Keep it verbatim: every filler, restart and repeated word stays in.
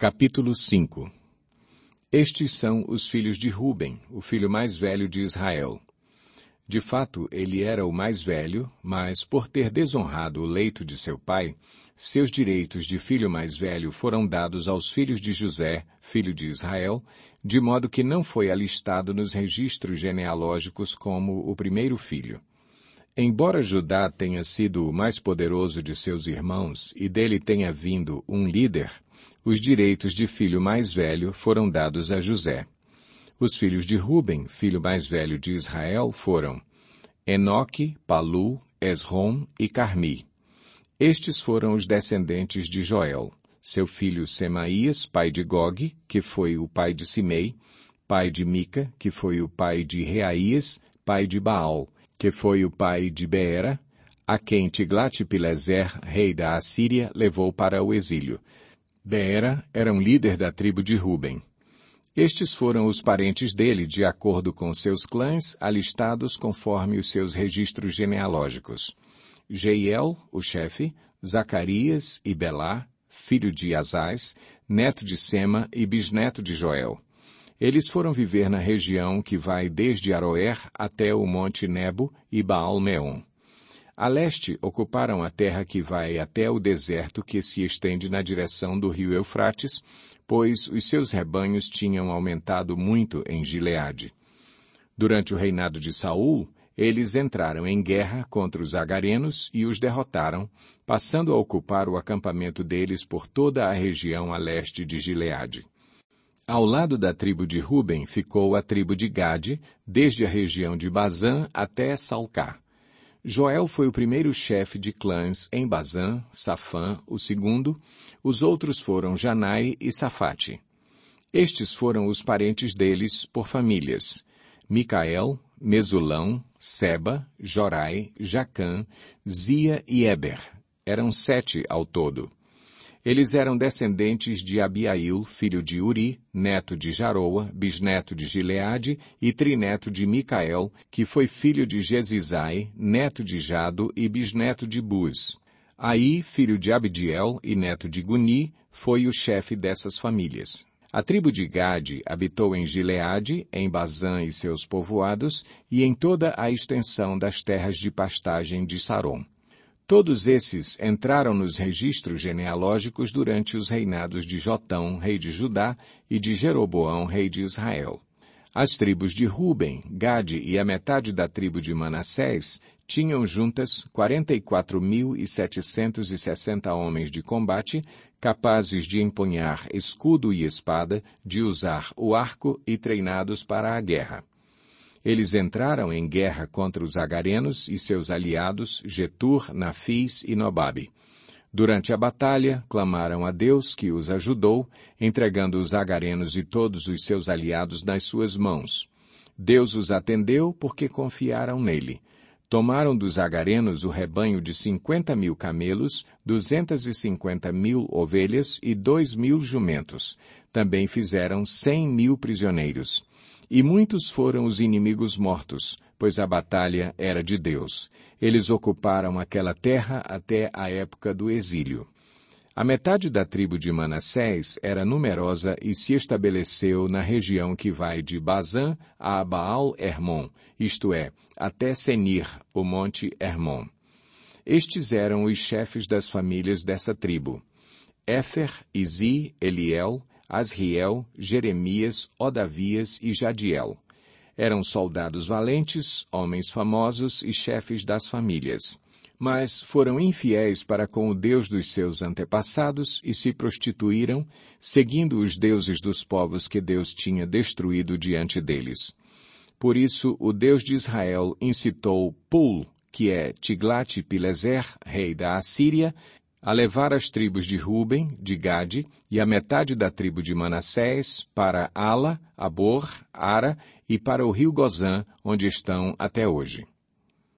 Capítulo cinco. Estes são os filhos de Ruben, o filho mais velho de Israel. De fato, ele era o mais velho, mas por ter desonrado o leito de seu pai, seus direitos de filho mais velho foram dados aos filhos de José, filho de Israel, de modo que não foi alistado nos registros genealógicos como o primeiro filho. Embora Judá tenha sido o mais poderoso de seus irmãos e dele tenha vindo um líder, os direitos de filho mais velho foram dados a José. Os filhos de Ruben, filho mais velho de Israel, foram Enoque, Palu, Esrom e Carmi. Estes foram os descendentes de Joel, seu filho Semaías, pai de Gog, que foi o pai de Simei, pai de Mica, que foi o pai de Reaías, pai de Baal, que foi o pai de Beera, a quem Tiglat-Pileser, rei da Assíria, levou para o exílio. Beera era um líder da tribo de Ruben. Estes foram os parentes dele, de acordo com seus clãs, alistados conforme os seus registros genealógicos. Jeiel, o chefe, Zacarias e Belá, filho de Azaz, neto de Sema e bisneto de Joel. Eles foram viver na região que vai desde Aroer até o monte Nebo e Baal-Meon. A leste, ocuparam a terra que vai até o deserto que se estende na direção do rio Eufrates, pois os seus rebanhos tinham aumentado muito em Gileade. Durante o reinado de Saul, eles entraram em guerra contra os agarenos e os derrotaram, passando a ocupar o acampamento deles por toda a região a leste de Gileade. Ao lado da tribo de Ruben ficou a tribo de Gade, desde a região de Bazã até Salcá. Joel foi o primeiro chefe de clãs em Bazã, Safã, o segundo, os outros foram Janai e Safate. Estes foram os parentes deles por famílias: Micael, Mesulão, Seba, Jorai, Jacã, Zia e Eber. Eram sete ao todo. Eles eram descendentes de Abiail, filho de Uri, neto de Jaroa, bisneto de Gileade e trineto de Micael, que foi filho de Jesizai, neto de Jado e bisneto de Buz. Aí, filho de Abdiel e neto de Guni, foi o chefe dessas famílias. A tribo de Gade habitou em Gileade, em Bazã e seus povoados, e em toda a extensão das terras de pastagem de Sarom. Todos esses entraram nos registros genealógicos durante os reinados de Jotão, rei de Judá, e de Jeroboão, rei de Israel. As tribos de Ruben, Gade e a metade da tribo de Manassés tinham juntas quarenta e quatro mil setecentos e sessenta homens de combate, capazes de empunhar escudo e espada, de usar o arco e treinados para a guerra. Eles entraram em guerra contra os agarenos e seus aliados Getur, Nafis e Nobabe. Durante a batalha, clamaram a Deus que os ajudou, entregando os agarenos e todos os seus aliados nas suas mãos. Deus os atendeu porque confiaram nele. Tomaram dos agarenos o rebanho de cinquenta mil camelos, duzentas e cinquenta mil ovelhas e dois mil jumentos. Também fizeram cem mil prisioneiros. E muitos foram os inimigos mortos, pois a batalha era de Deus. Eles ocuparam aquela terra até a época do exílio. A metade da tribo de Manassés era numerosa e se estabeleceu na região que vai de Bazã a Baal-Hermon, isto é, até Senir, o monte Hermon. Estes eram os chefes das famílias dessa tribo: Éfer, Izi, Eliel, Asriel, Jeremias, Odavias e Jadiel. Eram soldados valentes, homens famosos e chefes das famílias. Mas foram infiéis para com o Deus dos seus antepassados e se prostituíram, seguindo os deuses dos povos que Deus tinha destruído diante deles. Por isso, o Deus de Israel incitou Pul, que é Tiglat-Pileser, rei da Assíria, a levar as tribos de Ruben, de Gade, e a metade da tribo de Manassés para Ala, Abor, Ara e para o rio Gozã, onde estão até hoje.